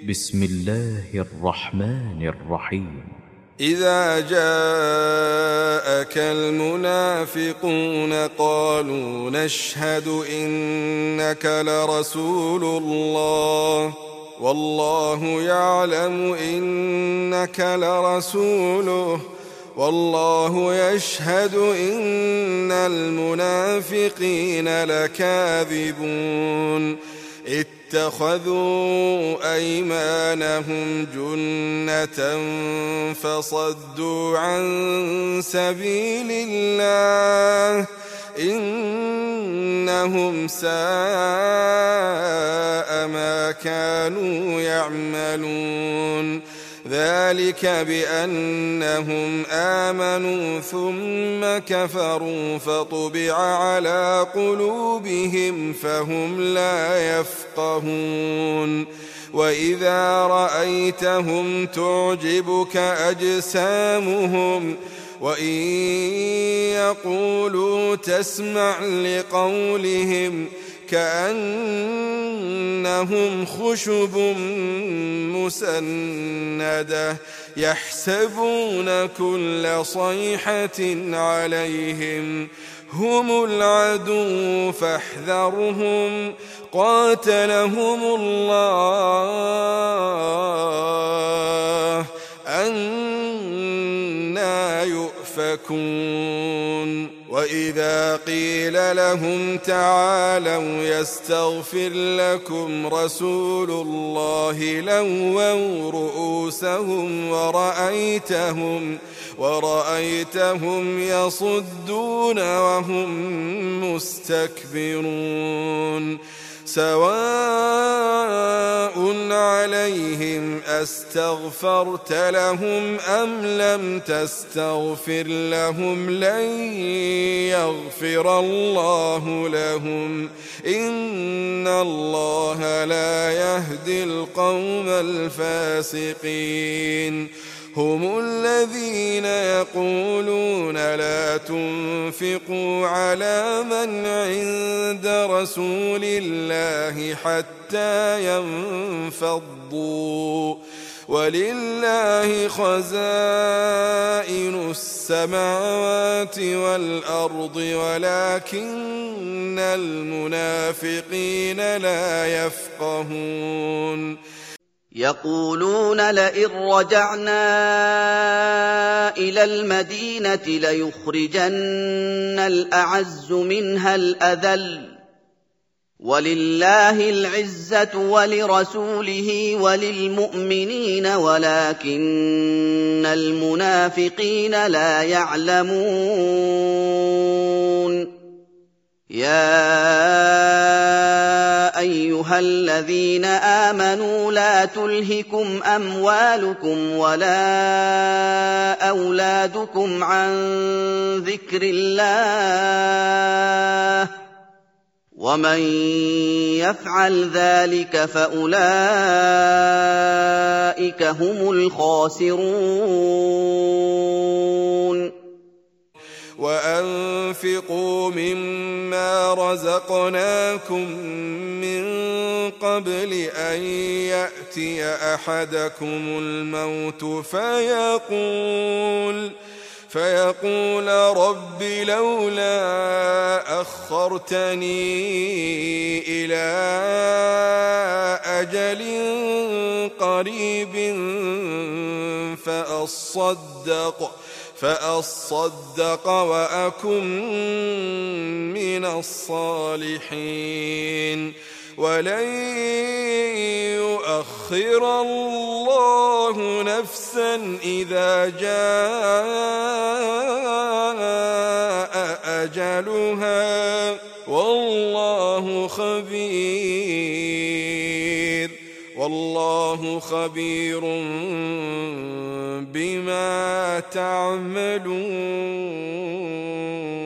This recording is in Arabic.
بسم الله الرحمن الرحيم. إذا جاءك المنافقون قالوا نشهد إنك لرسول الله والله يعلم إنك لرسوله والله يشهد إن المنافقين لكاذبون اتخذوا أيمانهم جنة فصدوا عن سبيل الله إنهم ساء ما كانوا يعملون ذلك بأنهم آمنوا ثم كفروا فطبع على قلوبهم فهم لا يفقهون وإذا رأيتهم تعجبك أجسامهم وإن يقولوا تسمع لقولهم كأنهم خشب مسندة يحسبون كل صيحة عليهم هم العدو فاحذرهم قاتلهم الله أنى يؤفكون وإذا قيل لهم تعالوا يستغفر لكم رسول الله لووا رؤوسهم ورأيتهم يصدون وهم مستكبرون سواء عليهم أستغفرت لهم أم لم تستغفر لهم لن يغفر الله لهم إن الله لا يهدي القوم الفاسقين هم الذين يقولون لا تنفقوا على من عند رسول الله حتى ينفضوا ولله خزائن السماوات والأرض ولكن المنافقين لا يفقهون يقولون لئن رجعنا إلى المدينة ليخرجن الأعز منها الأذل ولله العزة ولرسوله وللمؤمنين ولكن المنافقين لا يعلمون يا أيها الذين آمنوا لا تلهكم أموالكم ولا أولادكم عن ذكر الله ومن يفعل ذلك فأولئك هم الخاسرون وأنفقوا مما رزقناكم من قبل أن يأتي أحدكم الموت فيقول رب لولا أخرتني إلى أجل قريب فأصدق وأكن من الصالحين ولن يؤخر الله نفسا إذا جاء أجلها والله خبير بما تعملون.